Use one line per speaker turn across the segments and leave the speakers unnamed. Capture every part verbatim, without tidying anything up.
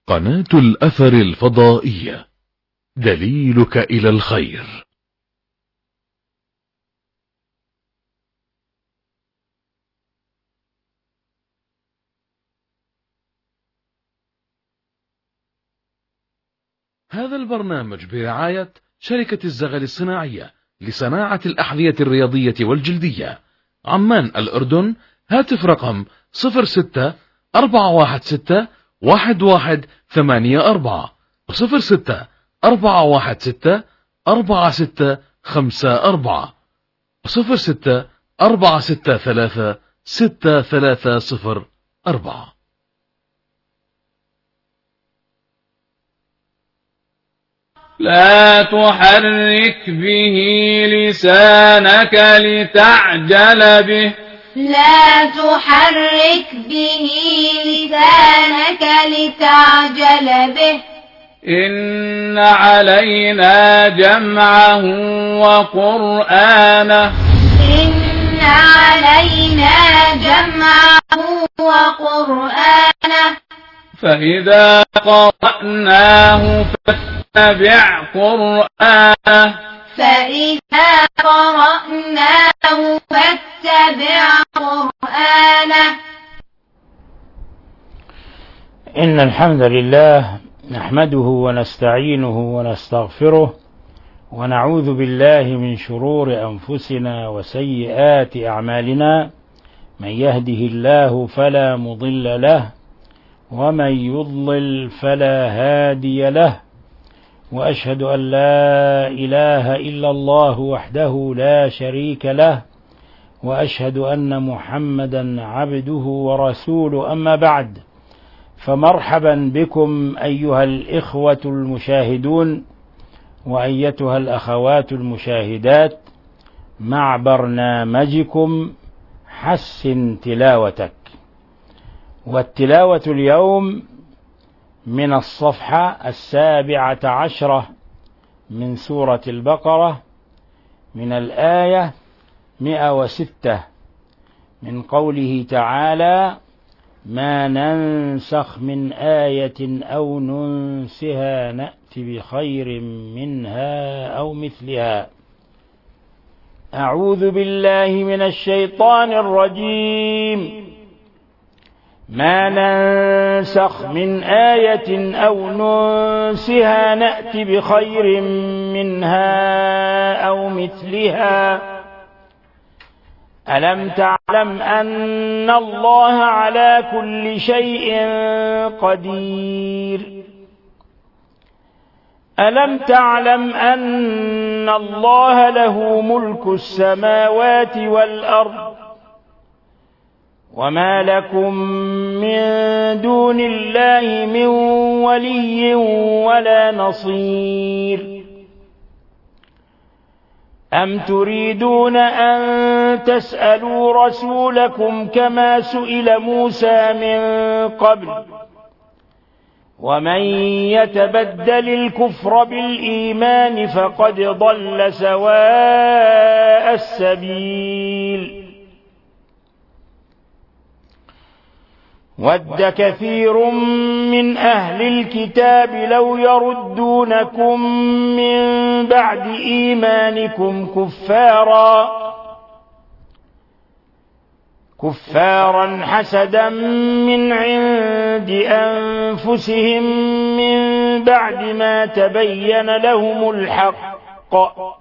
قناة الأثر الفضائية، دليلك إلى الخير. هذا البرنامج برعاية شركة الزغل الصناعية لصناعة الأحذية الرياضية والجلدية، عمان الأردن. هاتف رقم صفر ستة أربعة واحد ستة واحد واحد ثمانية أربعة صفر ستة أربعة واحد ستة أربعة ستة خمسة أربعة صفر ستة أربعة ستة ثلاثة ستة ثلاثة صفر أربعة.
لا تحرك به لسانك لتعجل به
لا تحرك به لسانك لتعجل به
إن علينا جمعه وقرآنه
إن علينا جمعه وقرآنه
فإذا قرأناه فاتبع قرآنه
فإذا قرأناه فاتبع قرآنه.
إن الحمد لله نحمده ونستعينه ونستغفره ونعوذ بالله من شرور أنفسنا وسيئات أعمالنا، من يهده الله فلا مضل له ومن يضلل فلا هادي له، وأشهد أن لا إله إلا الله وحده لا شريك له، وأشهد أن محمدا عبده ورسوله. أما بعد، فمرحبا بكم أيها الإخوة المشاهدون وأيتها الأخوات المشاهدات مع برنامجكم حسن تلاوتك. والتلاوة اليوم من الصفحة السابعة عشرة من سورة البقرة، من الآية مئة وستة، من قوله تعالى: ما ننسخ من آية أو ننسها نأت بخير منها أو مثلها. أعوذ بالله من الشيطان الرجيم. ما ننسخ من آية أو ننسها نأت بخير منها أو مثلها. ألم تعلم أن الله على كل شيء قدير؟ ألم تعلم أن الله له ملك السماوات والأرض وما لكم من دون الله من ولي ولا نصير؟ أم تريدون أن تسألوا رسولكم كما سئل موسى من قبل؟ ومن يتبدل الكفر بالإيمان فقد ضل سواء السبيل. ود كثير من أهل الكتاب لو يردونكم من بعد إيمانكم كفارا كفارا حسدا من عند أنفسهم من بعد ما تبين لهم الحق،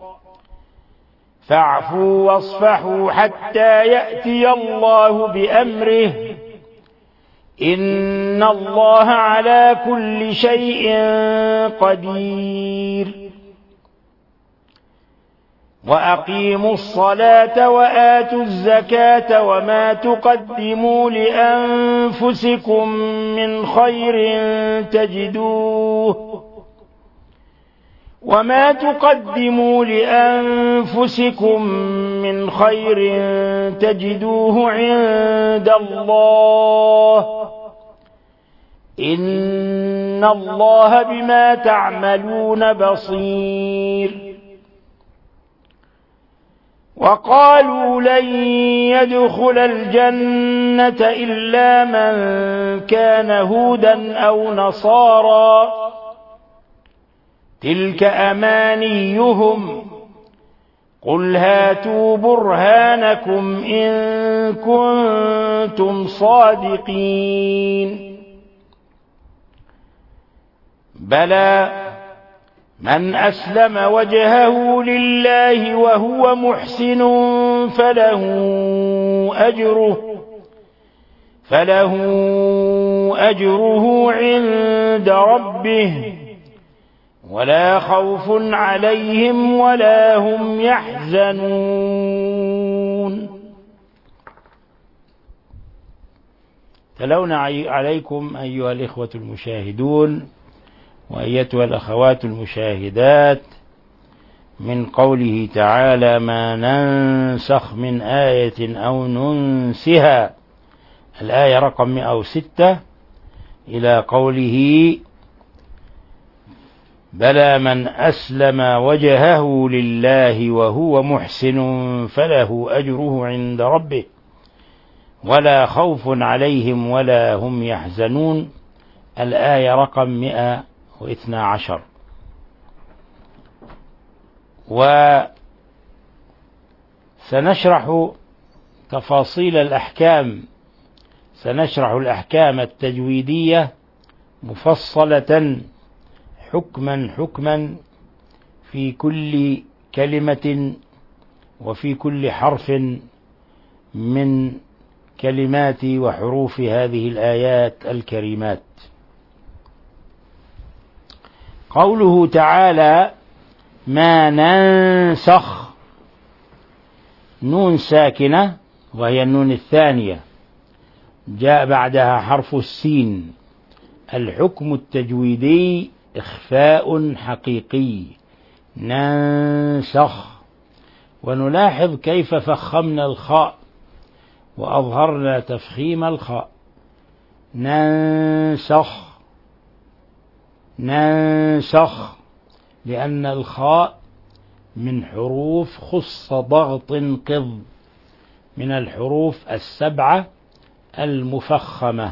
فاعفوا واصفحوا حتى يأتي الله بأمره، إن الله على كل شيء قدير. وأقيموا الصلاة وآتوا الزكاة وما تقدموا لأنفسكم من خير تجدوه وما تقدموا لأنفسكم من خير تجدوه عند الله، إن الله بما تعملون بصير. وقالوا لن يدخل الجنة إلا من كان هودا أو نصارى تلك أمانيهم قل هاتوا برهانكم إن كنتم صادقين بلى من أسلم وجهه لله وهو محسن فله أجره فله أجره عند ربه ولا خوف عليهم ولا هم يحزنون. تلونا عليكم أيها الإخوة المشاهدون وأيتها الأخوات المشاهدات من قوله تعالى ما ننسخ من آية أو ننسها، الآية رقم مئة وستة إلى قوله بلى من أسلم وجهه لله وهو محسن فله أجره عند ربه ولا خوف عليهم ولا هم يحزنون، الآية رقم مئة واثنى عشر. وسنشرح تفاصيل الأحكام، سنشرح الأحكام التجويدية مفصلة حكما حكما في كل كلمة وفي كل حرف من كلمات وحروف هذه الآيات الكريمات. قوله تعالى ما ننسخ، نون ساكنة وهي النون الثانية جاء بعدها حرف السين. الحكم التجويدي إخفاء حقيقي ننسخ، ونلاحظ كيف فخمنا الخاء وأظهرنا تفخيم الخاء. ننسخ ننسخ لأن الخاء من حروف خص ضغط قض من الحروف السبعة المفخمة.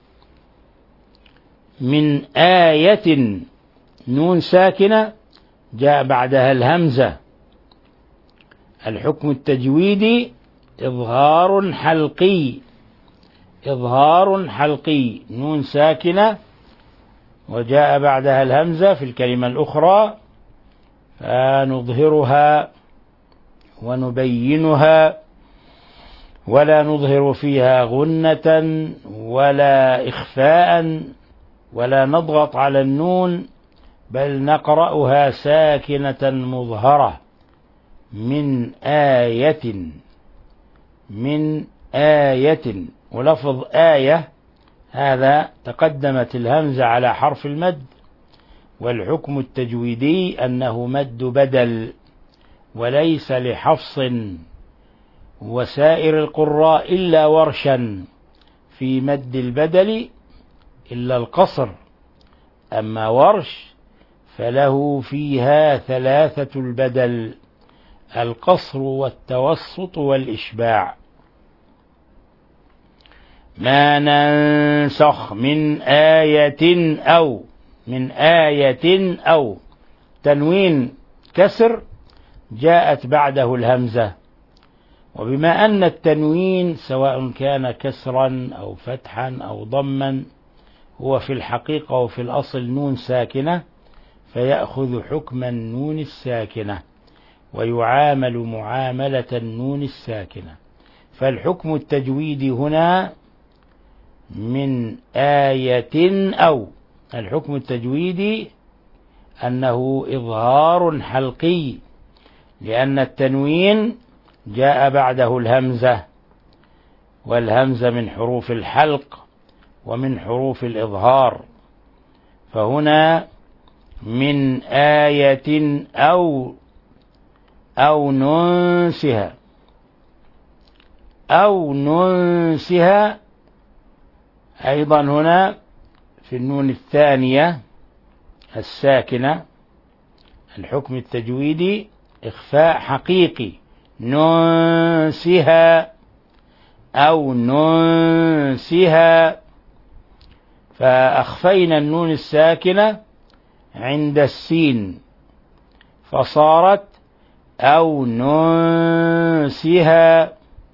من آية نون ساكنة جاء بعدها الهمزة. الحكم التجويدي إظهار حلقي، إظهار حلقي، نون ساكنة وجاء بعدها الهمزة في الكلمة الأخرى فنظهرها ونبينها ولا نظهر فيها غنة ولا إخفاء ولا نضغط على النون، بل نقرأها ساكنة مظهرة. من آية، من آية، ولفظ آية هذا تقدمت الهمزة على حرف المد، والحكم التجويدي أنه مد بدل وليس لحفص وسائر القراء إلا ورشا في مد البدل إلا القصر، أما ورش فله فيها ثلاثة البدل: القصر والتوسط والإشباع. ما ننسخ من آية أو، من آية أو تنوين كسر جاءت بعده الهمزة، وبما أن التنوين سواء كان كسرا أو فتحا أو ضما هو في الحقيقة وفي الأصل نون ساكنة، فيأخذ حكم النون الساكنة ويعامل معاملة النون الساكنة. فالحكم التجويدي هنا من آية أو، الحكم التجويدي أنه إظهار حلقي، لأن التنوين جاء بعده الهمزة، والهمزة من حروف الحلق ومن حروف الإظهار، فهنا من آية أو أو ننسها أو ننسها أيضا هنا في النون الثانية الساكنة الحكم التجويدي إخفاء حقيقي ننسها أو ننسها، فأخفينا النون الساكنة عند السين فصارت أو ننسها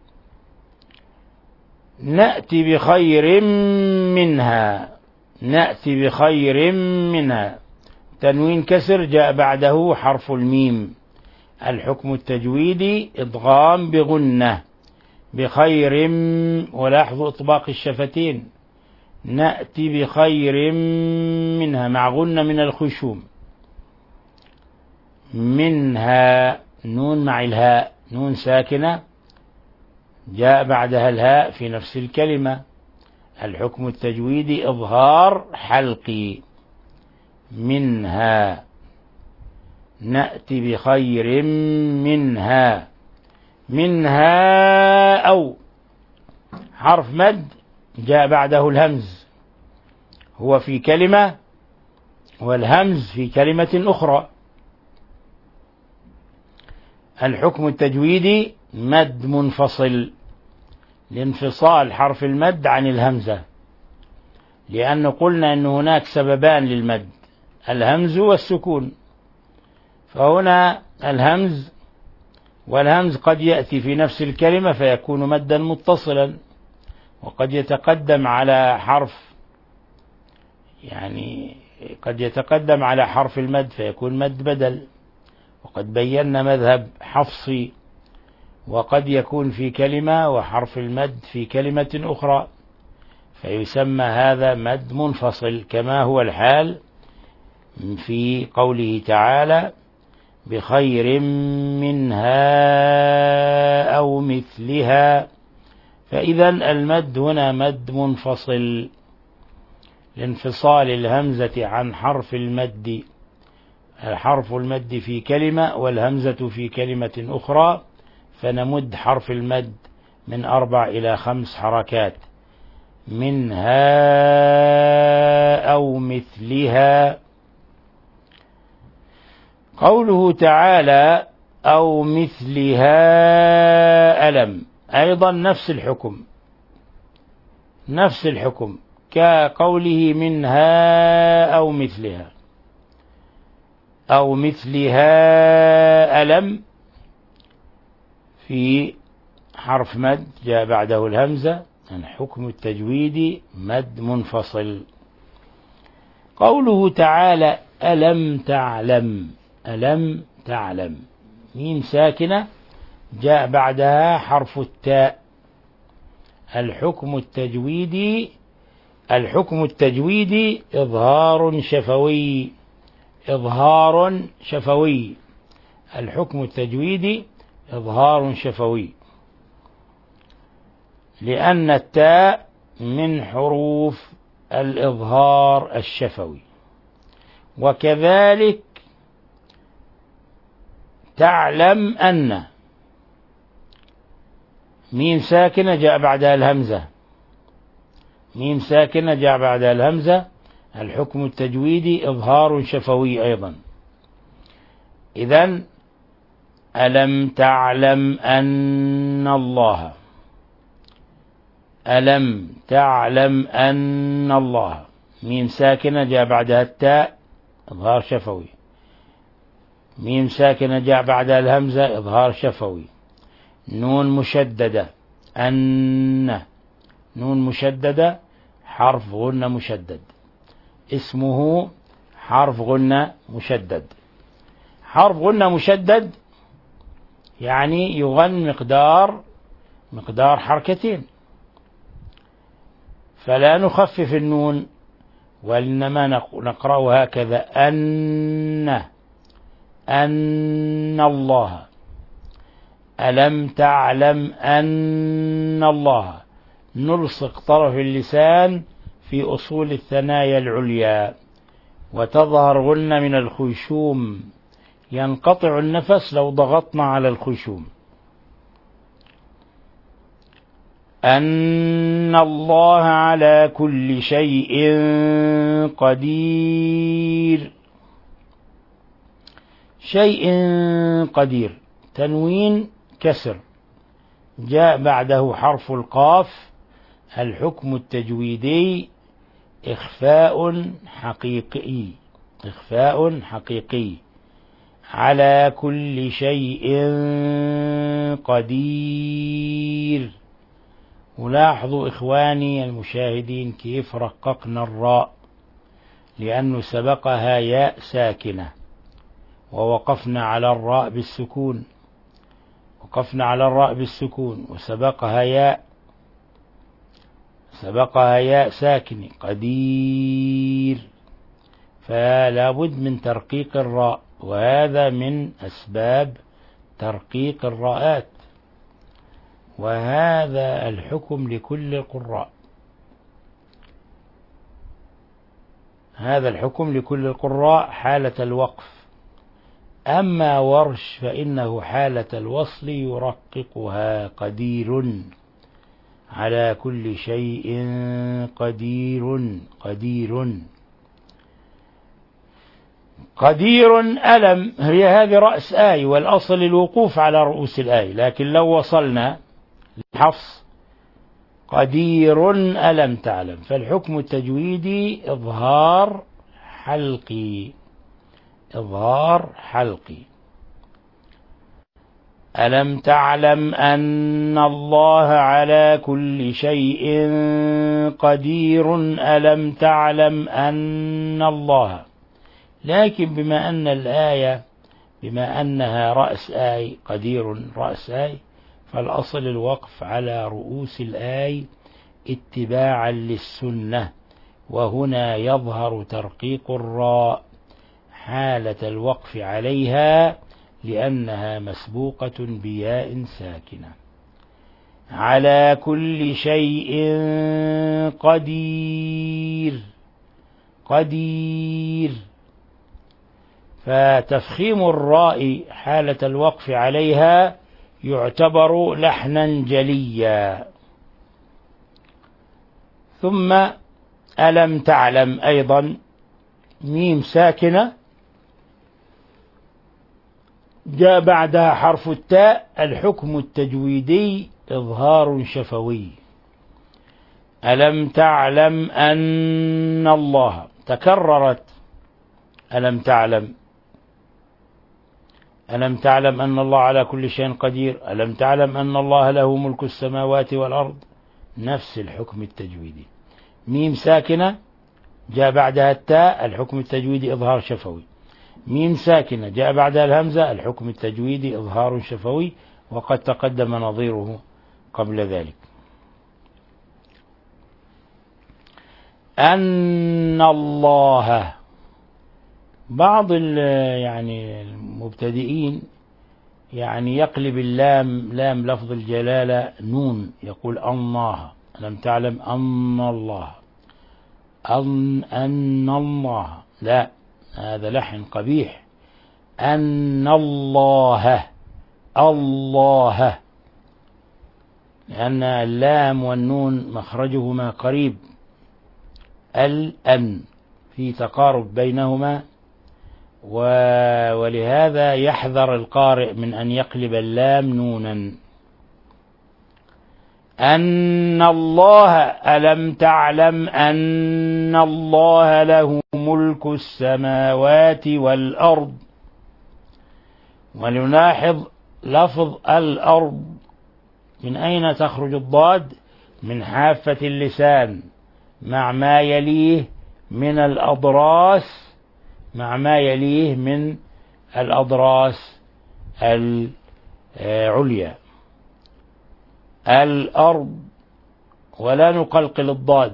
نأتي بخير منها، نأتي بخير منها. تنوين كسر جاء بعده حرف الميم. الحكم التجويدي إدغام بغنة بخير، ولاحظوا إطباق الشفتين، نأتي بخير منها مع غنة من الخشوم. منها نون مع الهاء، نون ساكنة جاء بعدها الهاء في نفس الكلمة. الحكم التجويدي إظهار حلقي. منها نأتي بخير منها. منها أو حرف مد جاء بعده الهمز، هو في كلمة والهمز في كلمة أخرى. الحكم التجويدي مد منفصل لانفصال حرف المد عن الهمزة، لأن قلنا أن هناك سببان للمد، الهمز والسكون. فهنا الهمز، والهمز قد يأتي في نفس الكلمة فيكون مدا متصلا، وقد يتقدم على حرف، يعني قد يتقدم على حرف المد فيكون مد بدل، وقد بينا مذهب حفصي. وقد يكون في كلمة وحرف المد في كلمة أخرى، فيسمى هذا مد منفصل، كما هو الحال في قوله تعالى بخير منها أو مثلها. فإذا المد هنا مد منفصل لانفصال الهمزة عن حرف المد، حرف المد في كلمة والهمزة في كلمة أخرى، فنمد حرف المد من أربع إلى خمس حركات. منها أو مثلها. قوله تعالى أو مثلها ألم، أيضا نفس الحكم، نفس الحكم كقوله منها أو مثلها. أو مثلها ألم في حرف مد جاء بعده الهمزة، الحكم التجويدي مد منفصل. قوله تعالى ألم تعلم، ألم تعلم ميم ساكنة جاء بعدها حرف التاء. الحكم التجويدي الحكم التجويدي إظهار شفوي، إظهار شفوي. الحكم التجويدي إظهار شفوي، لأن التاء من حروف الإظهار الشفوي. وكذلك تعلم أن، ميم ساكنة جاء بعدها الهمزة، ميم ساكنة جاء بعدها الهمزة، الحكم التجويدي إظهار شفوي أيضا. إذن ألم تعلم أن الله، ألم تعلم أن الله، ميم ساكنة جاء بعدها التاء إظهار شفوي، ميم ساكنة جاء بعدها الهمزة إظهار شفوي. نون مشددة أن، نون مشددة حرف غنة مشدد، اسمه حرف غنة مشدد. حرف غنة مشدد يعني يغن مقدار مقدار حركتين، فلا نخفف النون، وإنما نقرأ هكذا أن، أن الله. ألم تعلم أن الله، نلصق طرف اللسان في أصول الثنايا العليا، وتظهر غنة من الخيشوم، ينقطع النفس لو ضغطنا على الخيشوم. أن الله على كل شيء قدير. شيء قدير، تنوين كسر جاء بعده حرف القاف، الحكم التجويدي إخفاء حقيقي، إخفاء حقيقي على كل شيء قدير. ولاحظوا إخواني المشاهدين كيف رققنا الراء، لأنه سبقها ياء ساكنة ووقفنا على الراء بالسكون، وقفنا على الراء بالسكون وسبقها ياء، سبقها ياء ساكنة قدير، فلا بد من ترقيق الراء، وهذا من أسباب ترقيق الراءات، وهذا الحكم لكل القراء، هذا الحكم لكل القراء حالة الوقف. أما ورش فإنه حالة الوصل يرققها قدير على كل شيء قدير قدير قدير ألم، هي هذه رأس آية، والأصل الوقوف على رؤوس الآية، لكن لو وصلنا لحفص قدير ألم تعلم، فالحكم التجويدي إظهار حلقي، إظهار حلقي. ألم تعلم أن الله على كل شيء قدير، ألم تعلم أن الله، لكن بما أن الآية بما أنها رأس آي قدير رأس آي، فالأصل الوقف على رؤوس الآي اتباعا للسنة، وهنا يظهر ترقيق الراء حالة الوقف عليها لأنها مسبوقة بياء ساكنة. على كل شيء قدير قدير، فتفخيم الراء حالة الوقف عليها يعتبر لحنا جليا. ثم ألم تعلم أيضا ميم ساكنة جاء بعدها حرف التاء، الحكم التجويدي إظهار شفوي. ألم تعلم أن الله، تكررت ألم تعلم، ألم تعلم أن الله على كل شيء قدير، ألم تعلم أن الله له ملك السماوات والأرض، نفس الحكم التجويدي. ميم ساكنة جاء بعدها التاء، الحكم التجويدي إظهار شفوي. ميم ساكنة جاء بعدها الهمزة، الحكم التجويدي إظهار شفوي، وقد تقدم نظيره قبل ذلك. أن الله، بعض يعني المبتدئين يعني يقلب اللام لام لفظ الجلالة نون، يقول الله، ألم تعلم أن الله، أن أن الله، لا، هذا لحن قبيح. أن الله الله، لأن اللام والنون مخرجهما قريب، الأن في تقارب بينهما، ولهذا يحذر القارئ من أن يقلب اللام نونا. أن الله، ألم تعلم أن الله له ملك السماوات والأرض. ولنلاحظ لفظ الأرض من أين تخرج الضاد؟ من حافة اللسان مع ما يليه من الأضراس، مع ما يليه من الأضراس العليا، الأرض، ولا نقلقل الضاد.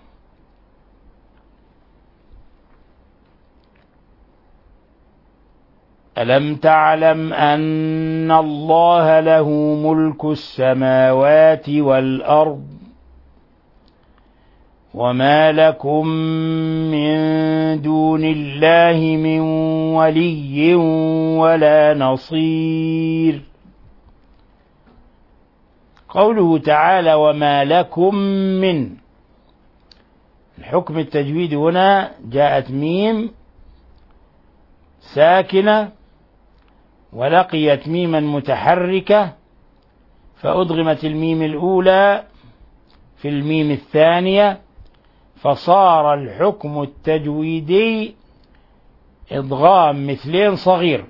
ألم تعلم أن الله له ملك السماوات والأرض وما لكم من دون الله من ولي ولا نصير. قوله تعالى وما لكم من، الحكم التجويد هنا جاءت ميم ساكنة ولقيت ميما متحركة فأدغمت الميم الأولى في الميم الثانية، فصار الحكم التجويدي إدغام مثلين صغير.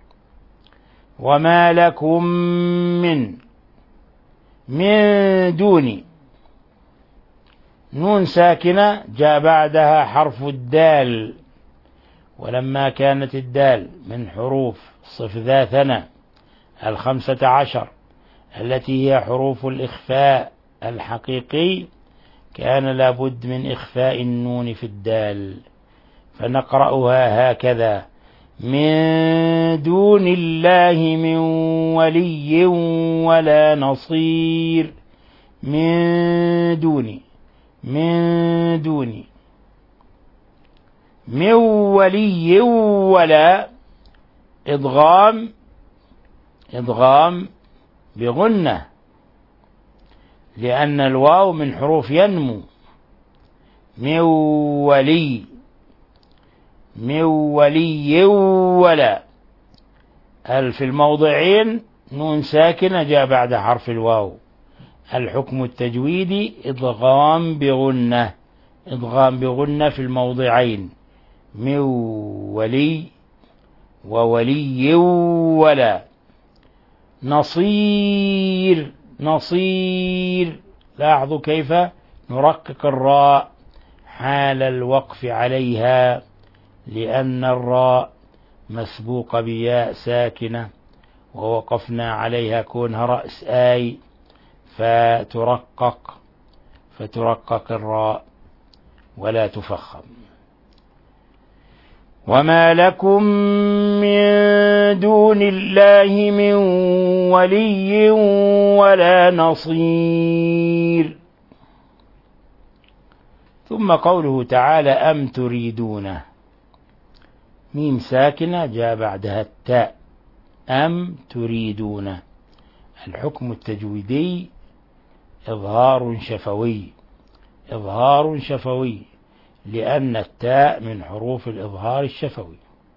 وما لكم من من دون، نون ساكنة جاء بعدها حرف الدال، ولما كانت الدال من حروف صف ذا ثنا الخمسة عشر التي هي حروف الإخفاء الحقيقي، كان لابد من إخفاء النون في الدال، فنقرأها هكذا: من دون الله من ولي ولا نصير. من دون من دون من ولي ولا إدغام إدغام بغنة، لأن الواو من حروف ينمو. من ولي من ولي ولا، هل في الموضعين نون ساكنة جاء بعد حرف الواو. الحكم التجويدي إدغام بغنة، إدغام بغنة في الموضعين، من ولي وولي ولا. نصير نصير، لاحظوا كيف نرقق الراء حال الوقف عليها، لأن الراء مسبوقة بياء ساكنة ووقفنا عليها كونها رأس آي، فترقق فترقق الراء ولا تفخم. وما لكم من دون الله من ولي ولا نصير. ثم قوله تعالى: أم تريدون، ميم ساكنة جاء بعدها التاء، أم تريدون. الحكم التجويدي إظهار شفوي، إظهار شفوي، لأن التاء من حروف الإظهار الشفوي.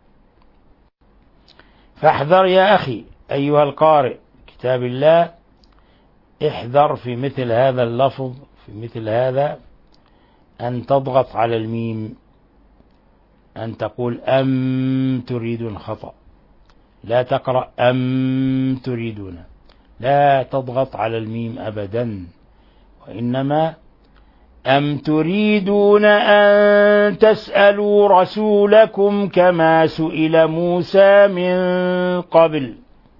فاحذر يا أخي أيها القارئ كتاب الله، احذر في مثل هذا اللفظ، في مثل هذا أن تضغط على الميم، أن تقول أم تريدون، خطأ. لا تقرأ أم تريدون، لا تضغط على الميم أبدا، وإنما أم تريدون أن تسألوا رسولكم كما سئل موسى من قبل.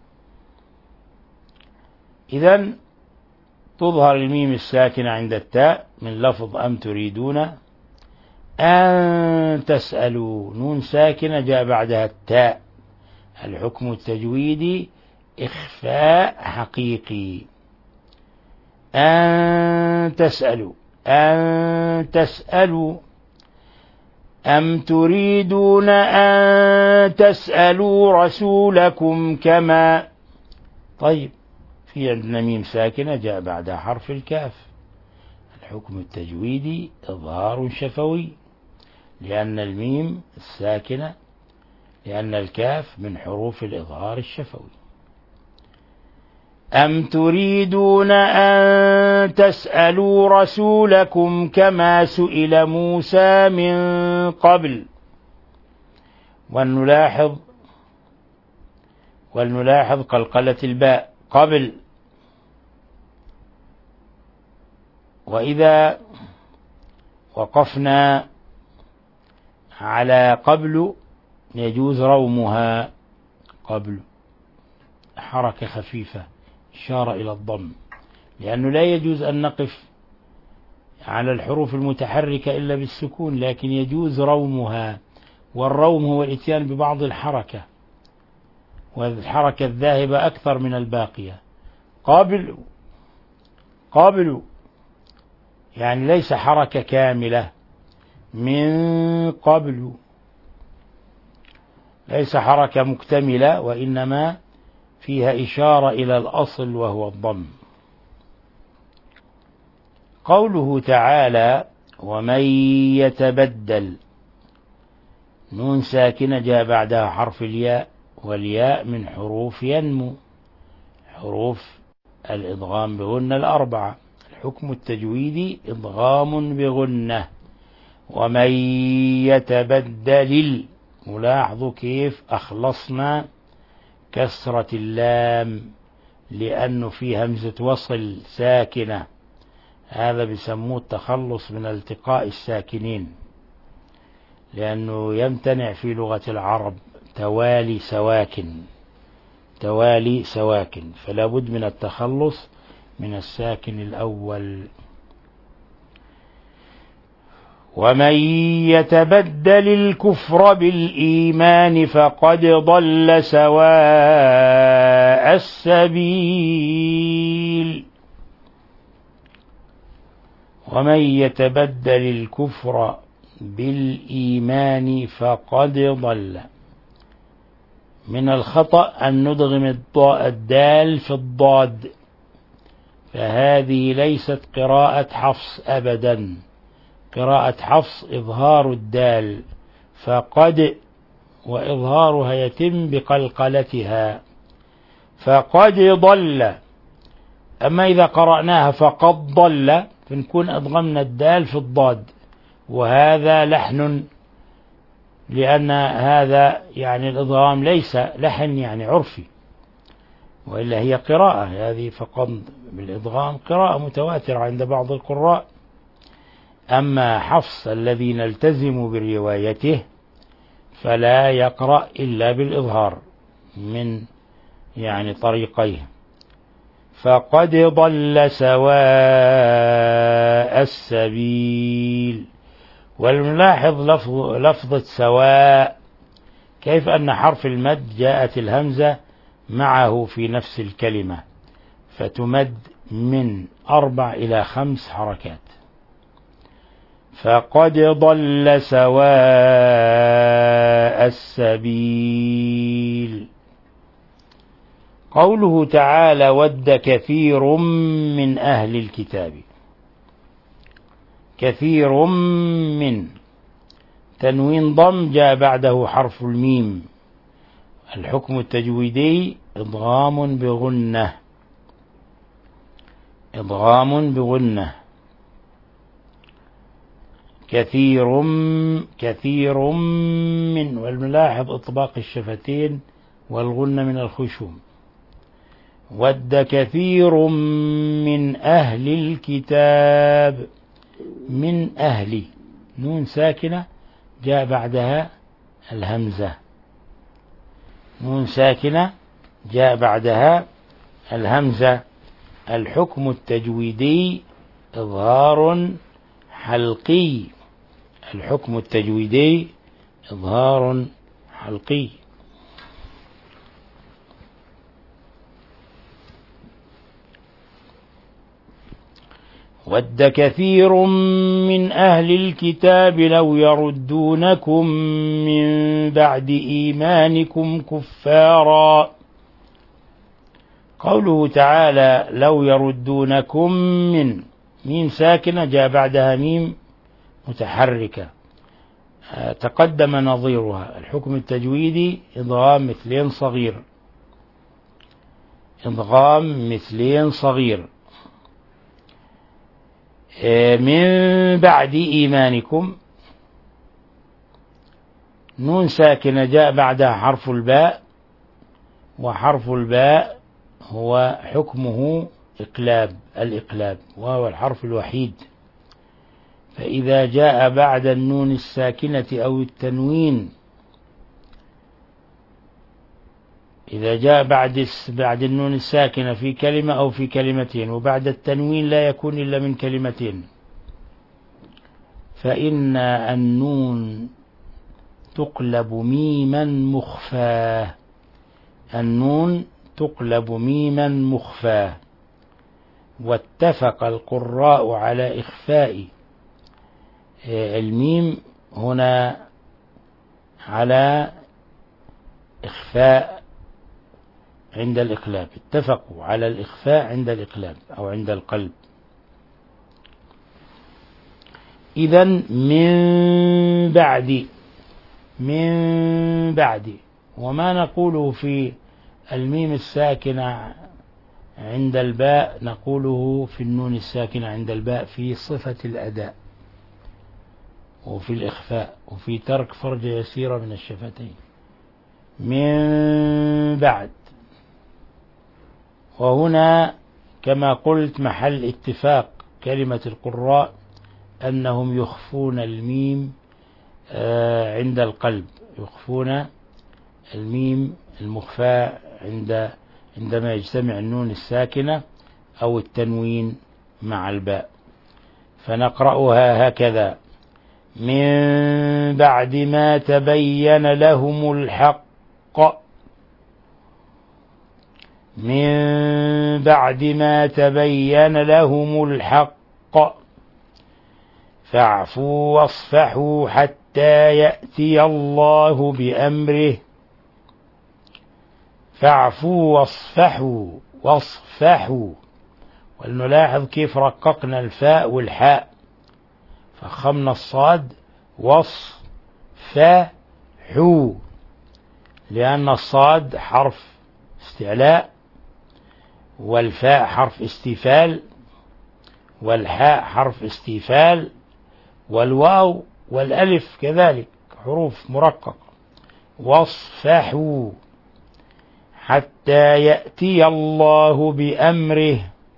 إذن تظهر الميم الساكنة عند التاء من لفظ أم تريدون. أن تسألوا، نون ساكنة جاء بعدها التاء. الحكم التجويدي إخفاء حقيقي. أن تسألوا، أن تسألوا. أم تريدون أن تسألوا رسولكم كما. طيب، في عندنا ميم ساكنة جاء بعدها حرف الكاف. الحكم التجويدي إظهار شفوي، لأن الميم الساكنة، لأن الكاف من حروف الإظهار الشفوي. أم تريدون أن تسألوا رسولكم كما سئل موسى من قبل. ولنلاحظ ولنلاحظ قلقلة الباء قبل. وإذا وقفنا على قبل يجوز رومها، قبل حركة خفيفة إشارة إلى الضم، لأنه لا يجوز أن نقف على الحروف المتحركة إلا بالسكون، لكن يجوز رومها، والروم هو الإتيان ببعض الحركة، والحركة الذاهبة أكثر من الباقية. قابل قابل يعني ليس حركة كاملة. من قبل ليس حركة مكتملة، وإنما فيها إشارة إلى الأصل وهو الضم. قوله تعالى: ومن يتبدل، نون ساكنة جاء بعدها حرف الياء، والياء من حروف ينمو، حروف الإدغام بغنة الأربعة. الحكم التجويدي إدغام بغنة. ومن يتبدل، ملاحظوا كيف أخلصنا كسرة اللام لأنه في همزة وصل ساكنة، هذا بسموه التخلص من التقاء الساكنين، لأنه يمتنع في لغة العرب توالي سواكن توالي سواكن فلا بد من التخلص من الساكن الأول. ومن يتبدل الكفر بالإيمان فقد ضل سواء السبيل. ومن يتبدل الكفر بالإيمان فقد ضل. من الخطأ أن ندغم الدال في الضاد، فهذه ليست قراءة حفص أبدا. قراءة حفص إظهار الدال فقد، وإظهارها يتم بقلقلتها فقد ضل. أما إذا قرأناها فقد ضل فنكون أضغمنا الدال في الضاد، وهذا لحن، لأن هذا يعني الإضغام ليس لحن يعني عرفي، وإلا هي قراءة. هذه فقد بالإضغام قراءة متواترة عند بعض القراء. أما حفص الذي نلتزم بروايته فلا يقرأ إلا بالإظهار من يعني طريقيه. فقد ضل سواء السبيل. والملاحظ لفظ لفظة سواء كيف أن حرف المد جاءت الهمزة معه في نفس الكلمة، فتمد من أربع إلى خمس حركات. فقد ضل سواء السبيل. قوله تعالى ود كثير من أهل الكتاب، كثير من تنوين ضم جاء بعده حرف الميم. الحكم التجويدي إضغام بغنة، إضغام بغنة. كثير كثير من، والملاحظ إطباق الشفتين والغنة من الخشوم. ود كثير من أهل الكتاب، من أهل نون ساكنة جاء بعدها الهمزة، نون ساكنة جاء بعدها الهمزة. الحكم التجويدي إظهار حلقي، الحكم التجويدي إظهار حلقي. ود كثير من أهل الكتاب لو يردونكم من بعد إيمانكم كفارا. قوله تعالى لو يردونكم من، ميم ساكنة جاء بعدها ميم متحركة تقدم نظيرها. الحكم التجويدي إضغام مثلين صغير، إضغام مثلين صغير. من بعد إيمانكم، نون ساكنة جاء بعدها حرف الباء، وحرف الباء هو حكمه إقلاب، الإقلاب وهو الحرف الوحيد. فإذا جاء بعد النون الساكنة أو التنوين، إذا جاء بعد بعد النون الساكنة في كلمة أو في كلمتين وبعد التنوين لا يكون إلا من كلمتين، فإن النون تقلب ميما مخفاة، النون تقلب ميما مخفاة. واتفق القراء على إخفاء الميم هنا على إخفاء عند الإقلاب، اتفقوا على الإخفاء عند الإقلاب أو عند القلب. إذن من بعد، من بعد، وما نقوله في الميم الساكنة عند الباء نقوله في النون الساكنة عند الباء في صفة الأداء وفي الإخفاء وفي ترك فرجة يسيرة من الشفتين. من بعد، وهنا كما قلت محل اتفاق كلمة القراء أنهم يخفون الميم عند القلب، يخفون الميم المخفاة عند عندما يجتمع النون الساكنة أو التنوين مع الباء. فنقرأها هكذا: من بعد ما تبين لهم الحق، من بعد ما تبين لهم الحق فاعفوا واصفحوا حتى يأتي الله بأمره. فاعفوا واصفحوا واصفحوا، ولنلاحظ كيف رققنا الفاء والحاء، فخمنا الصاد واصفحوا، لأن الصاد حرف استعلاء والفاء حرف استفال والحاء حرف استفال والواو والألف كذلك حروف مرققة. واصفحوا حتى يأتي الله بأمره،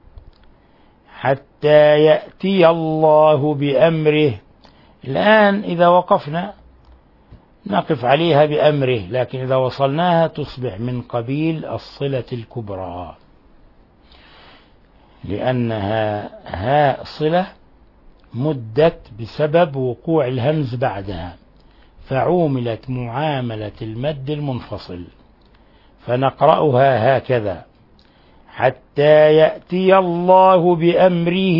حتى يأتي الله بأمره. الآن إذا وقفنا نقف عليها بأمره، لكن إذا وصلناها تصبح من قبيل الصلة الكبرى، لأنها هاء صلة مدت بسبب وقوع الهمز بعدها، فعوملت معاملة المد المنفصل. فنقرأها هكذا: حتى يأتي الله بأمره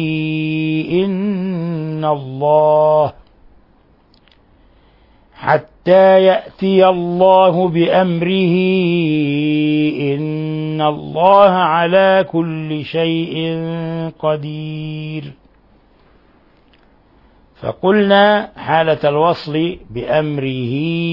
إن الله، حتى يأتي الله بأمره إن الله على كل شيء قدير. فقلنا حالة الوصل بأمره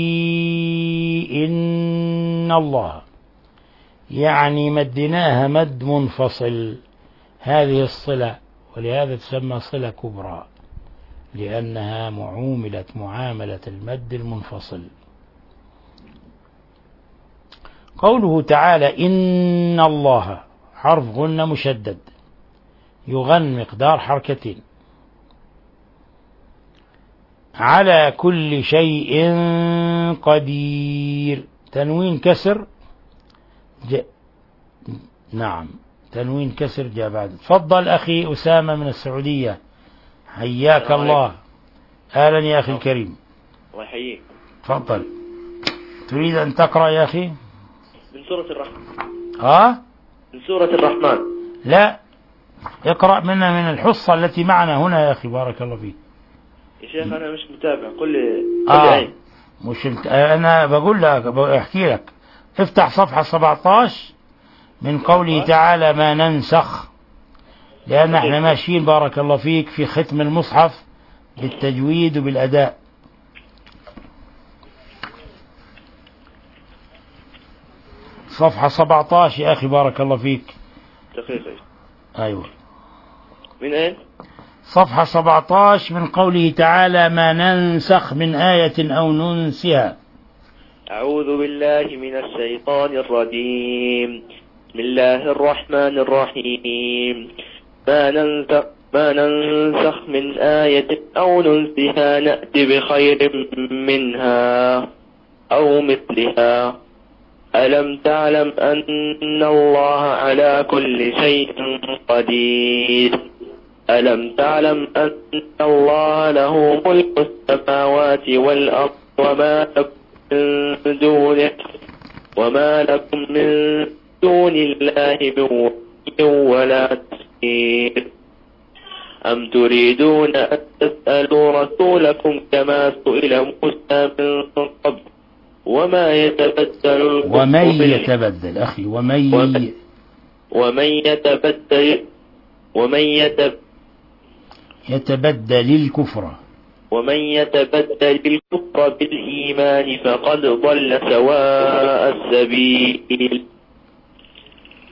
إن الله، يعني مدناها مد منفصل هذه الصلة، ولهذا تسمى صلة كبرى لأنها معوملة معاملة المد المنفصل. قوله تعالى إن الله حرف غنة مشدد يغن مقدار حركتين، على كل شيء قدير، تنوين كسر ج... نعم تنوين كسر جاء بعد. تفضل أخي أسامة من السعودية، حياك الله. أهلا يا أخي الكريم.
الله يحييك.
تفضل. تريد أن تقرأ يا أخي
من سورة الرحمن؟
ها؟
من سورة الرحمن.
لا، اقرأ منها من الحصة التي معنا هنا يا أخي، بارك الله فيك.
يا شيخ أنا مش متابع، قل لي
آه. أي مش مت... أنا بقول لك بحكي لك، افتح صفحة سبعة عشر من قوله تعالى ما ننسخ، لأن احنا ماشيين بارك الله فيك في ختم المصحف بالتجويد وبالأداء. صفحة سبعة عشر يا أخي بارك الله فيك.
دقيقة.
أيوة.
من أين؟
صفحة سبعة عشر من قوله تعالى ما ننسخ من آية أو ننسها.
أعوذ بالله من الشيطان الرجيم. بسم الله الرحمن الرحيم. ما ننسخ ما ننسخ من آية أو ننسها نأتي بخير منها أو مثلها. ألم تعلم أن الله على كل شيء قدير. ألم تعلم أن الله له ملك السماوات والأرض وما لكم من دونه وما لكم من دون الله من ولي ولا نصير. أم تريدون أن تسألوا رسولكم كما سئل موسى من قبل وما يتبدل
ومن يتبدل أخي ومن
ومن, ومن يتبدل ومن يتبدل
يتبدل الكفر
ومن يتبدل الكفر بالإيمان فقد ضل سواء السبيل.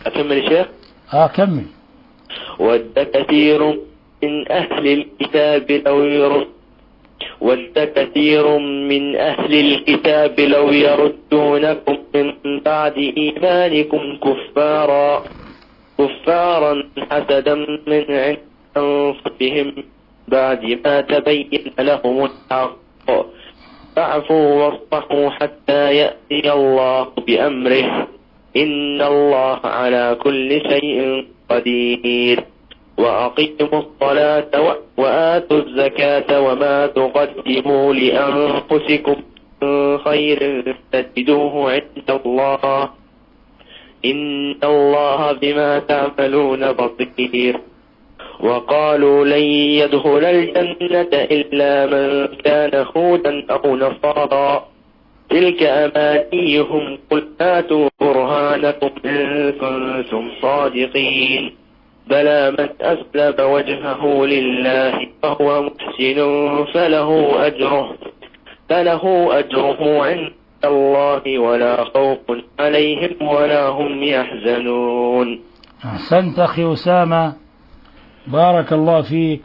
أكمل يا شيخ؟
آه كمل.
ود كثير من أهل الكتاب لو يرد ود كثير من أهل الكتاب لو يردونكم من بعد إيمانكم كفارا كفارا حسدا من عند أنفسهم بعد ما تبين لهم الحق فاعفوا واصفحوا حتى يأتي الله بأمره إن الله على كل شيء قدير وأقيموا الصلاة وآتوا الزكاة وما تقدموا لأنفسكم من خير تجدوه عند الله إن الله بما تعملون بصير وقالوا لن يدخل الجنة إلا من كان هودا أو نصارى تلك أمانيهم قل آتوا برهانكم إن كنتم صادقين بلى من أسلم وجهه لله فهو محسن فله أجره فله أجره عند الله ولا خوف عليهم ولا هم يحزنون.
أحسنت أخي أسامة، بارك الله فيك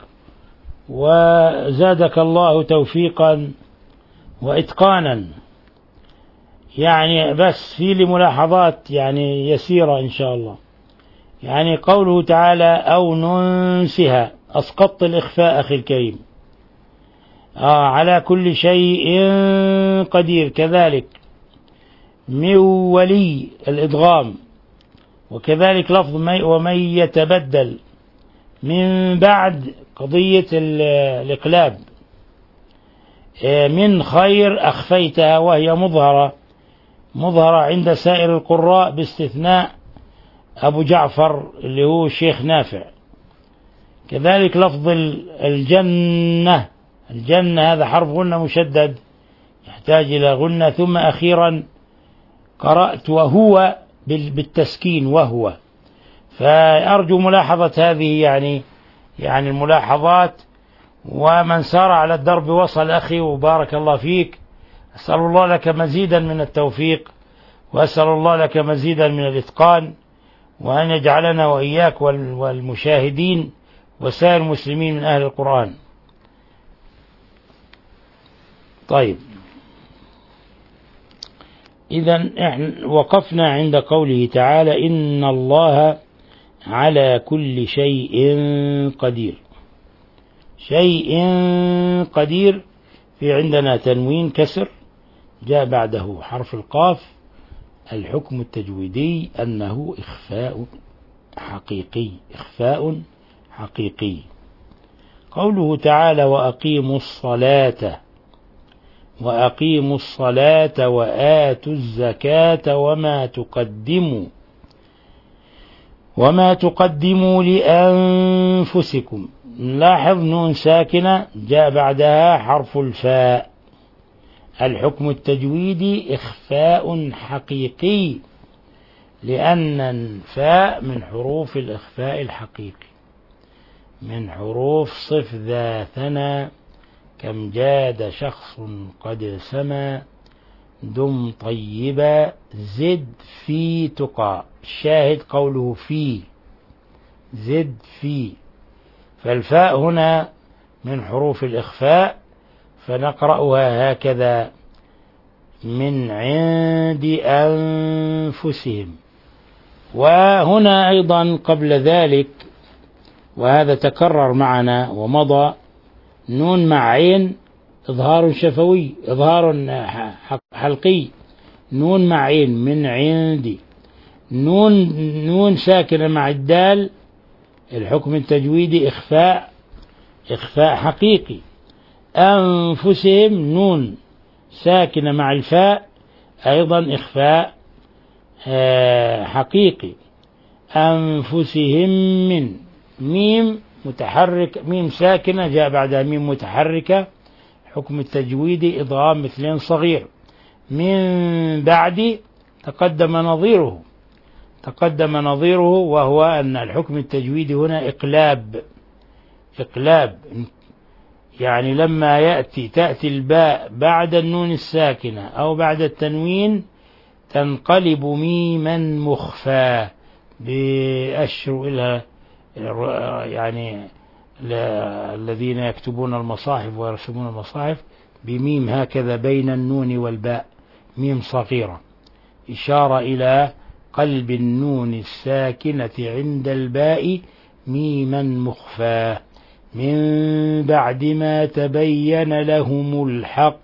وزادك الله توفيقا وإتقانا. يعني بس في لي ملاحظات يعني يسيرة إن شاء الله. يعني قوله تعالى أو ننسها، أسقطت الإخفاء أخي الكريم. آه على كل شيء قدير، كذلك من ولي الإدغام، وكذلك لفظ ومن يتبدل من بعد قضية الإقلاب. من خير أخفيتها وهي مظهرة مظهرة عند سائر القراء باستثناء أبو جعفر اللي هو الشيخ نافع. كذلك لفظ الجنة الجنة هذا حرف غنة مشدد يحتاج إلى غنة. ثم أخيرا قرأت وهو بالتسكين وهو، فأرجو ملاحظة هذه يعني يعني الملاحظات. ومن سار على الدرب وصل أخي، وبارك الله فيك. أسأل الله لك مزيدا من التوفيق، وأسأل الله لك مزيدا من الإتقان، وأن يجعلنا وإياك والمشاهدين وسائر المسلمين من أهل القرآن. طيب، إذن إحنا وقفنا عند قوله تعالى إن الله على كل شيء قدير. شيء قدير في عندنا تنوين كسر جاء بعده حرف القاف. الحكم التجويدي أنه إخفاء حقيقي إخفاء حقيقي. قوله تعالى وأقيموا الصلاة وأقيموا الصلاة وآتوا الزكاة وما تقدموا وما تقدموا لأنفسكم. نلاحظ نون ساكنة جاء بعدها حرف الفاء. الحكم التجويدي إخفاء حقيقي، لأن الفاء من حروف الإخفاء الحقيقي، من حروف صف ذا ثنى كم جاد شخص قد سما دم طيبا زد في تقى. الشاهد قوله في زد في، فالفاء هنا من حروف الإخفاء، فنقرأها هكذا من عند أنفسهم. وهنا أيضا قبل ذلك، وهذا تكرر معنا ومضى، نون مع عين إظهار شفوي إظهار حلقي، نون مع عين من عندي. نون نون ساكنة مع الدال الحكم التجويدي إخفاء إخفاء حقيقي. أنفسهم نون ساكنة مع الفاء أيضا إخفاء حقيقي. أنفسهم من ميم متحرك ميم ساكنة جاء بعدها ميم متحركة حكم التجويدي إضغام مثلين صغير. من بعد تقدم نظيره تقدم نظيره وهو أن الحكم التجويدي هنا إقلاب إقلاب يعني لما يأتي تأتي الباء بعد النون الساكنة أو بعد التنوين تنقلب ميما مخفى بأشروا إلها يعني الذين يكتبون المصاحف ويرسمون المصاحف بميم هكذا بين النون والباء، ميم صغيرة، إشارة إلى قلب النون الساكنة عند الباء ميما مخفاة، من بعد ما تبين لهم الحق.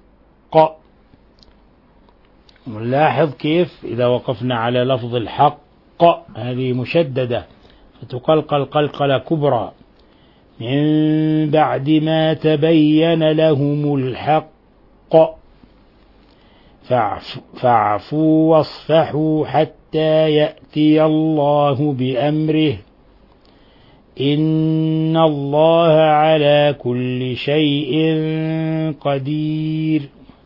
نلاحظ كيف إذا وقفنا على لفظ الحق هذه مشددة فتقلقل قلقلة كبرى، من بعد ما تبين لهم الحق فاعفوا واصفحوا حتى يأتي الله بأمره إن الله على كل شيء قدير.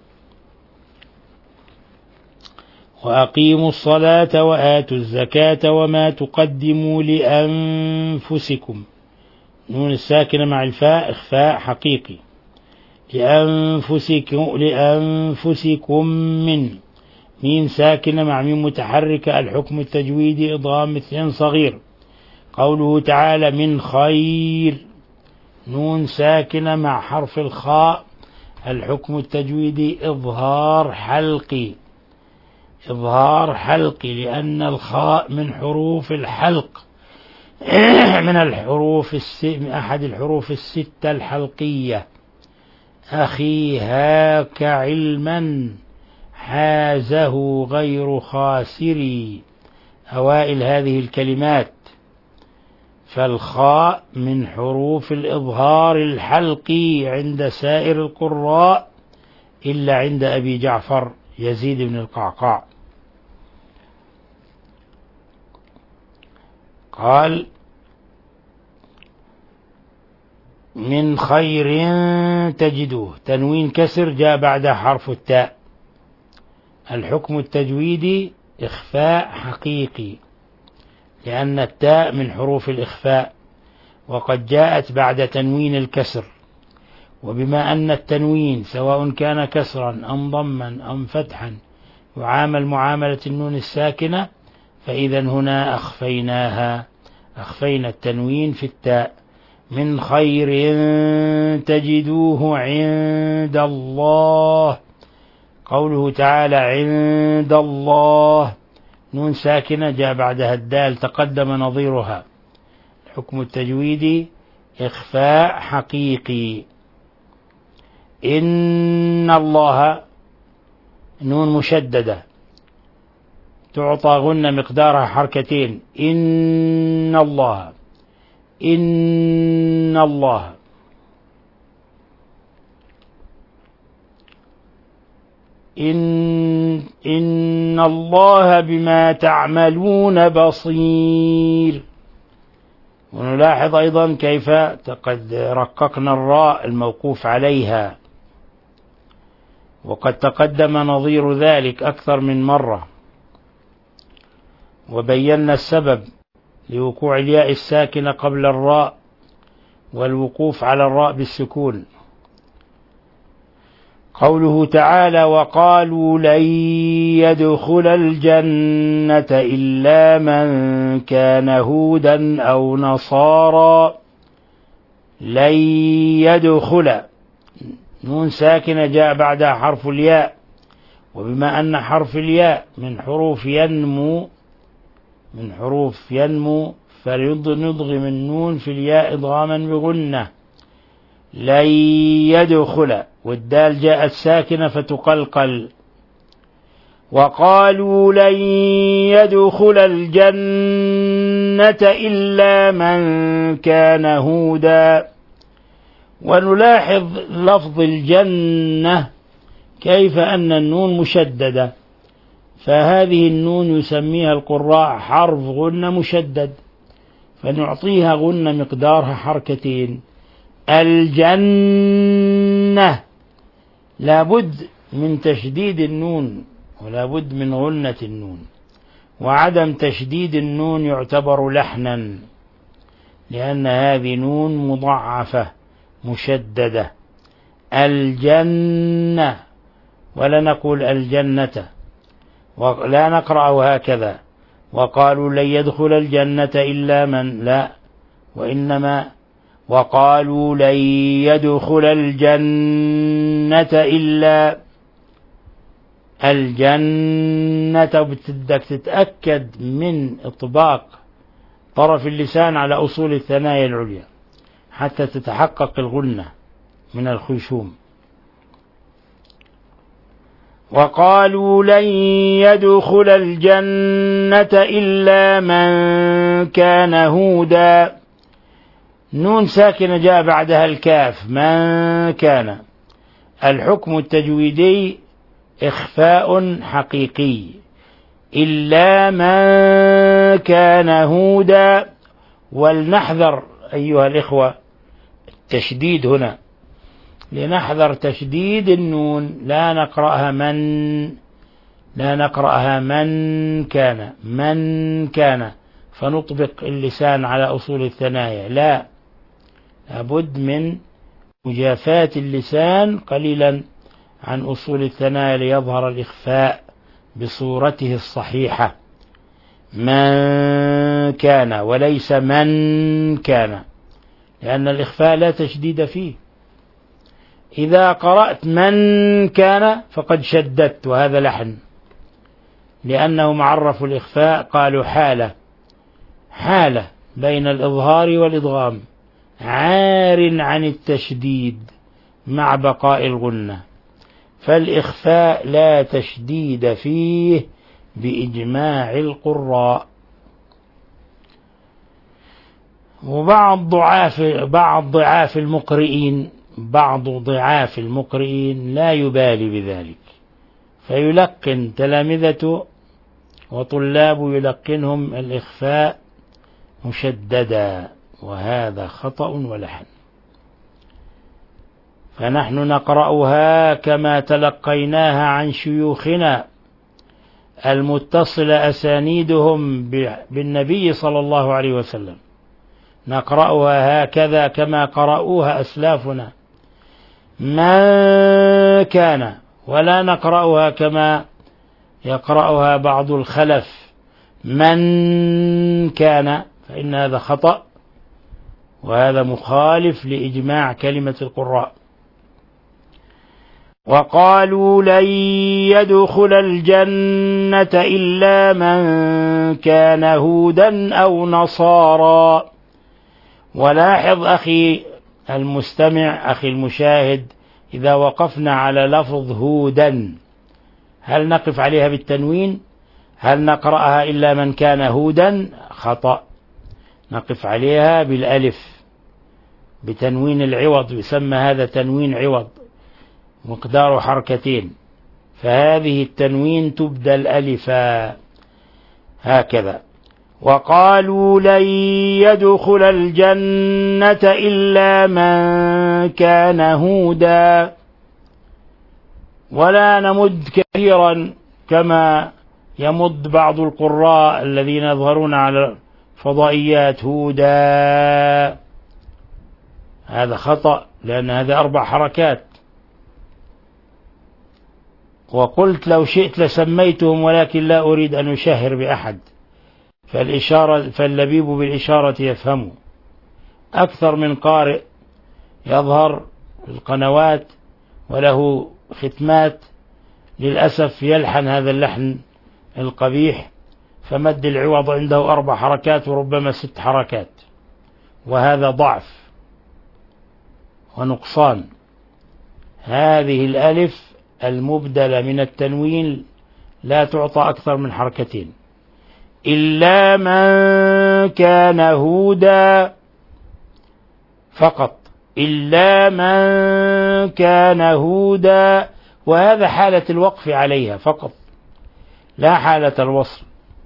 وأقيموا الصلاة وآتوا الزكاة وما تقدموا لأنفسكم، نون الساكنة مع الفاء إخفاء حقيقي، لأنفسكم, لأنفسكم من ميم ساكنة مع ميم متحركة الحكم التجويدي إضغام مثلين صغير. قوله تعالى من خير، نون ساكنة مع حرف الخاء الحكم التجويدي إظهار حلقي، إظهار حلقي لأن الخاء من حروف الحلق من الحروف الس... من أحد الحروف الستة الحلقية. أخي هاك علما حازه غير خاسري، أوائل هذه الكلمات، فالخاء من حروف الإظهار الحلقي عند سائر القراء إلا عند أبي جعفر يزيد بن القعقاع. قال من خير تجدوه، تنوين كسر جاء بعد حرف التاء، الحكم التجويدي إخفاء حقيقي لأن التاء من حروف الإخفاء وقد جاءت بعد تنوين الكسر، وبما أن التنوين سواء كان كسرا أم ضما أم فتحا يعامل معاملة النون الساكنة، فإذا هنا أخفيناها، أخفينا التنوين في التاء. من خير تجدوه عند الله، قوله تعالى عند الله نون ساكنة جاء بعدها الدال تقدم نظيرها، الحكم التجويدي إخفاء حقيقي. إن الله نون مشددة تعطى غنة مقدارها حركتين، إن الله إن الله إن إن الله بما تعملون بصير. ونلاحظ أيضا كيف قد رققنا الراء الموقوف عليها، وقد تقدم نظير ذلك أكثر من مرة، وبينا السبب لوقوع الياء الساكنة قبل الراء والوقوف على الراء بالسكون. قوله تعالى وقالوا لن يدخل الجنة إلا من كان هودا أو نصارى، لن يدخل نون ساكنة جاء بعدها حرف الياء، وبما أن حرف الياء من حروف ينمو من حروف ينمو فلنضغم النون في الياء إضغاما بغنة، لن يدخل، والدال جاءت ساكنة فتقلقل. وقالوا لن يدخل الجنة إلا من كان هودا. ونلاحظ لفظ الجنة كيف أن النون مشددة، فهذه النون يسميها القراء حرف غنة مشدد، فنعطيها غنة مقدارها حركتين. الجنة لابد من تشديد النون ولا بد من غنة النون، وعدم تشديد النون يعتبر لحنا لأن هذه نون مضاعفة مشددة. الجنة، ولا نقول الجنة، ولا نقرأ هكذا، وقالوا لن يدخل الجنة إلا من لا وإنما وقالوا لن يدخل الجنة إلا الجنة. بدك تتأكد من إطباق طرف اللسان على أصول الثنايا العليا حتى تتحقق الغنة من الخيشوم. وقالوا لن يدخل الجنة إلا من كان هودا. نون ساكنة جاء بعدها الكاف من كان. الحكم التجويدي إخفاء حقيقي إلا من كان هودا. ولنحذر أيها الإخوة التشديد هنا، لنحذر تشديد النون، لا نقرأها من لا نقرأها من كان من كان فنطبق اللسان على أصول الثنايا، لا، لابد من مجافاة اللسان قليلا عن أصول الثنايا ليظهر الإخفاء بصورته الصحيحة. من كان وليس من كان، لأن الإخفاء لا تشديد فيه. إذا قرأت من كان فقد شددت، وهذا لحن، لأنه معرف الإخفاء قالوا حالة حالة بين الإظهار والإدغام، عار عن التشديد مع بقاء الغنة، فالإخفاء لا تشديد فيه بإجماع القراء. وبعض ضعاف بعض ضعاف المقرئين بعض ضعاف المقرئين لا يبالي بذلك، فيلقن تلامذته وطلاب يلقنهم الإخفاء مشددا، وهذا خطأ ولحن. فنحن نقرأها كما تلقيناها عن شيوخنا المتصل أسانيدهم بالنبي صلى الله عليه وسلم، نقرأها هكذا كما قرأوها أسلافنا ما كان، ولا نقرأها كما يقرأها بعض الخلف من كان، فإن هذا خطأ، وهذا مخالف لإجماع كلمة القراء. وقالوا لن يدخل الجنة إلا من كان هودا أو نصارى. ولاحظ أخي المستمع أخي المشاهد، إذا وقفنا على لفظ هودا هل نقف عليها بالتنوين؟ هل نقرأها إلا من كان هودا؟ خطأ، نقف عليها بالألف بتنوين العوض، يسمى هذا تنوين عوض مقدار حركتين، فهذه التنوين تبدل ألفا هكذا. وقالوا لن يدخل الجنة إلا من كان هودا. ولا نمد كثيرا كما يمد بعض القراء الذين يظهرون على فضائيات هودا، هذا خطأ، لأن هذا أربع حركات. وقلت لو شئت لسميتهم، ولكن لا أريد أن أشهر بأحد، فالإشارة فاللبيب بالإشارة يفهم. أكثر من قارئ يظهر القنوات وله ختمات للأسف يلحن هذا اللحن القبيح، فمد العوض عنده أربع حركات وربما ست حركات، وهذا ضعف ونقصان. هذه الألف المبدلة من التنوين لا تعطى أكثر من حركتين. إلا من كان هودا فقط، إلا من كان هودا، وهذا حالة الوقف عليها فقط لا حالة الوصل.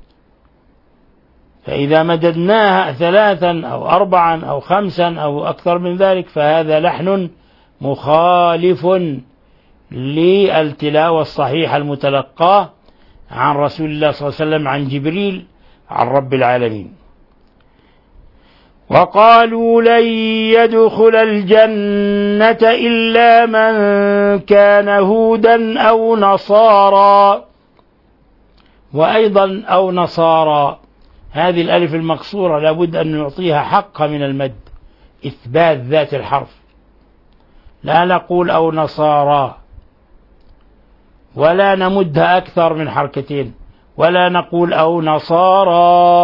فإذا مددناها ثلاثا أو أربعا أو خمسا أو أكثر من ذلك فهذا لحن مخالف للتلاوة الصحيحة المتلقاة عن رسول الله صلى الله عليه وسلم عن جبريل عن رب العالمين. وقالوا لن يدخل الجنة إلا من كان هودا أو نصارى. وأيضا أو نصارى، هذه الألف المقصورة لابد أن نعطيها حق من المد، إثبات ذات الحرف، لا نقول أو نصارى، ولا نمدها أكثر من حركتين، ولا نقول أو نصارى،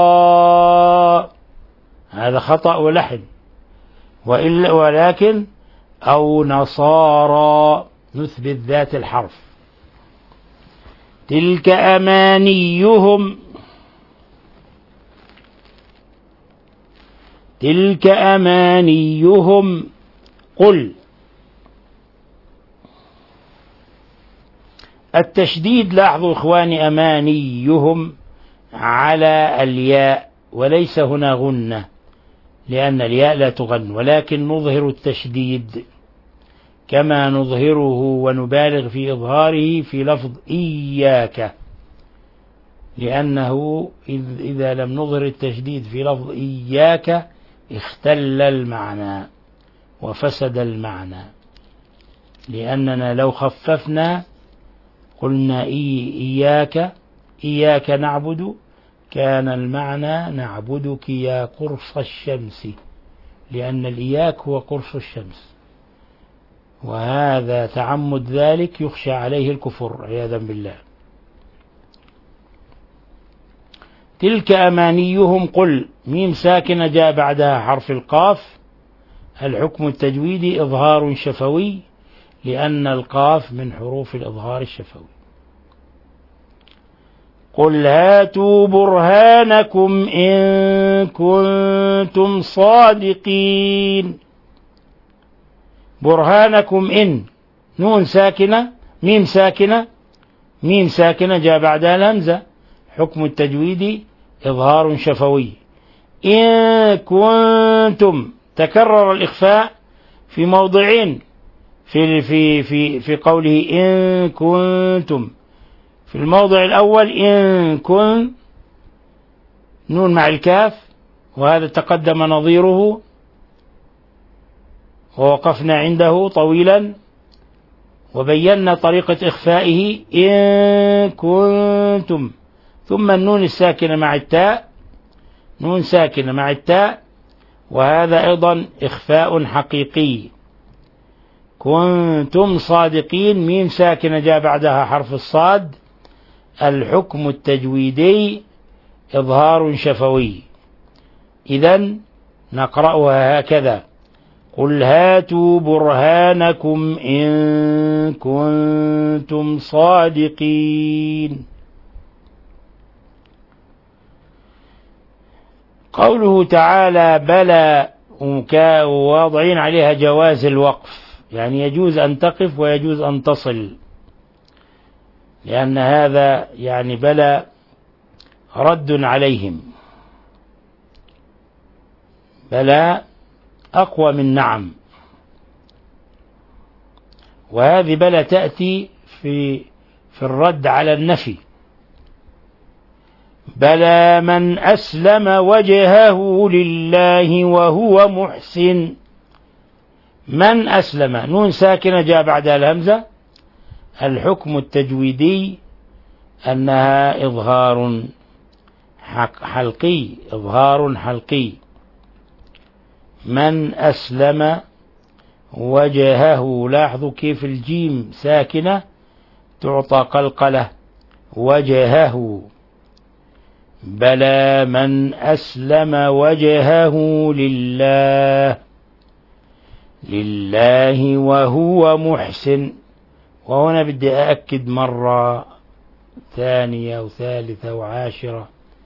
هذا خطأ ولحن، وإلا ولكن أو نصارى نثبت ذات الحرف. تلك أمانيهم تلك أمانيهم قل. التشديد لاحظوا إخواني أمانيهم على الياء، وليس هنا غنة لأن الياء لا تغن، ولكن نظهر التشديد كما نظهره ونبالغ في إظهاره في لفظ إياك، لأنه إذا لم نظهر التشديد في لفظ إياك اختل المعنى وفسد المعنى، لأننا لو خففنا قلنا إياك إياك نعبد كان المعنى نعبدك يا قرص الشمس، لأن الإياك هو قرص الشمس، وهذا تعمد ذلك يخشى عليه الكفر عياذا بالله. تلك أمانيهم قل، ميم ساكنة جاء بعدها حرف القاف، الحكم التجويدي إظهار شفوي، لأن القاف من حروف الإظهار الشفوي. قل هاتوا برهانكم إن كنتم صادقين. برهانكم إن نون ساكنة ميم ساكنة ميم ساكنة جاء بعدها الهمزة، حكم التجويد إظهار شفوي. إن كنتم تكرر الإخفاء في موضعين في في في في قوله إن كنتم. في الموضع الأول إن كن نون مع الكاف، وهذا تقدم نظيره ووقفنا عنده طويلا وبينا طريقة إخفائه إن كنتم، ثم النون الساكنة مع التاء، نون ساكنة مع التاء، وهذا أيضا إخفاء حقيقي. كنتم صادقين ميم ساكنة جاء بعدها حرف الصاد، الحكم التجويدي إظهار شفوي. إذن نقرأها هكذا: قل هاتوا برهانكم إن كنتم صادقين. قوله تعالى بلى واضعين عليها جواز الوقف، يعني يجوز أن تقف ويجوز أن تصل، لأن هذا يعني بلى رد عليهم. بلى أقوى من نعم، وهذه بلى تأتي في في الرد على النفي. بلى من أسلم وجهه لله وهو محسن. من أسلم نون ساكنة جاء بعدها الهمزة، الحكم التجويدي أنها إظهار حلقي، إظهار حلقي. من أسلم وجهه، لاحظوا كيف الجيم ساكنة تعطى قلقلة، وجهه. بلى من أسلم وجهه لله لله وهو محسن. وهنا بدي أأكد مرة ثانية وثالثة وعاشرة،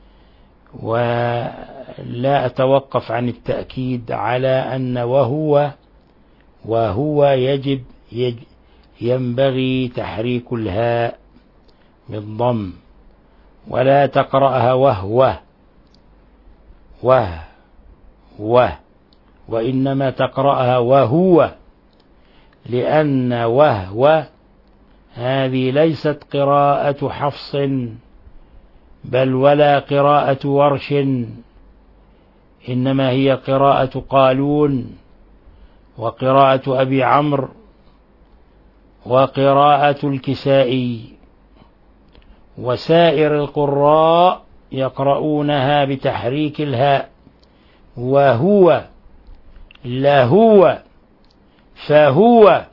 ولا أتوقف عن التأكيد على أن وهو وهو يجب, يجب ينبغي تحريك الهاء بالضم، ولا تقرأها وهو وه وه وإنما تقرأها وهو، لأن وهو هذه ليست قراءة حفص بل ولا قراءة ورش، إنما هي قراءة قالون وقراءة أبي عمرو وقراءة الكسائي. وسائر القراء يقرؤونها بتحريك الهاء، وهو لهو فهو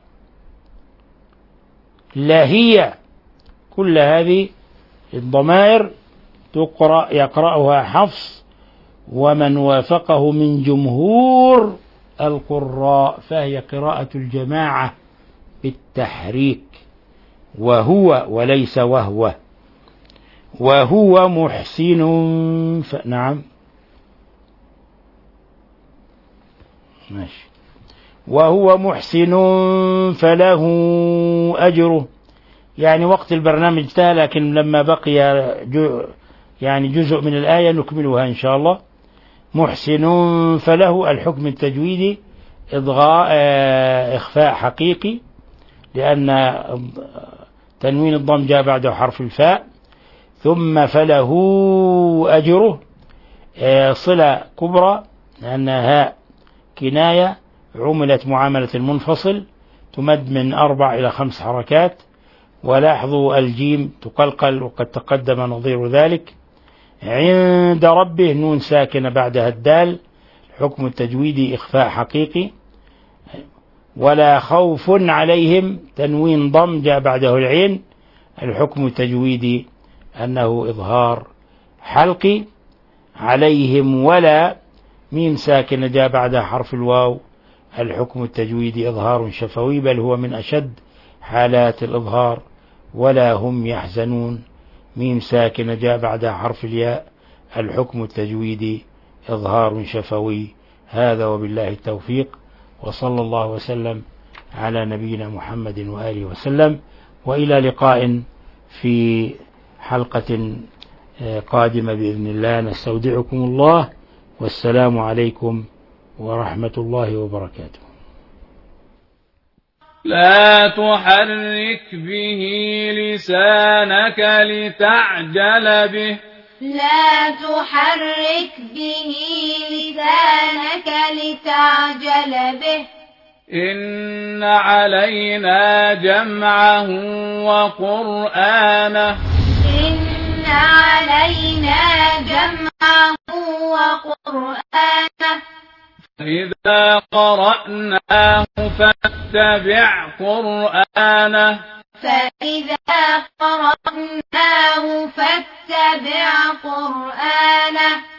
لهي، كل هذه الضمائر تقرأ يقرأها حفص ومن وافقه من جمهور القراء، فهي قراءة الجماعة بالتحريك، وهو وليس وهو. وهو محسن ف... نعم ماشي. وهو محسن فله أجره، يعني وقت البرنامج انتهى، لكن لما بقي جو يعني جزء من الآية نكملها إن شاء الله. محسن فله الحكم التجويدي إضغاء إخفاء حقيقي، لأن تنوين الضم جاء بعده حرف الفاء. ثم فله أجره صلة كبرى، لأنها هاء كناية عملت معاملة المنفصل، تمد من أربع إلى خمس حركات. ولاحظوا الجيم تقلقل وقد تقدم نظير ذلك. عند ربه نون ساكنة بعدها الدال، حكم التجويدي إخفاء حقيقي. ولا خوف عليهم تنوين ضم جاء بعده العين، الحكم التجويدي أنه إظهار حلقي. عليهم ولا ميم ساكنة جاء بعدها حرف الواو، الحكم التجويدي إظهار شفوي، بل هو من أشد حالات الإظهار. ولا هم يحزنون ميم ساكنة جاء بعدها حرف الياء، الحكم التجويدي إظهار شفوي. هذا وبالله التوفيق، وصلى الله وسلم على نبينا محمد وآله وسلم، وإلى لقاء في حلقة قادمة بإذن الله. نستودعكم الله، والسلام عليكم ورحمة الله وبركاته.
لا تحرك به لسانك لتعجل به
لا تحرك به لسانك لتعجل به
إن علينا جمعه وقرآنه
إن علينا جمعه وقرآنه
فإذا قرأناه فاتبع قرآنه
فإذا قرأناه فاتبع قرآنه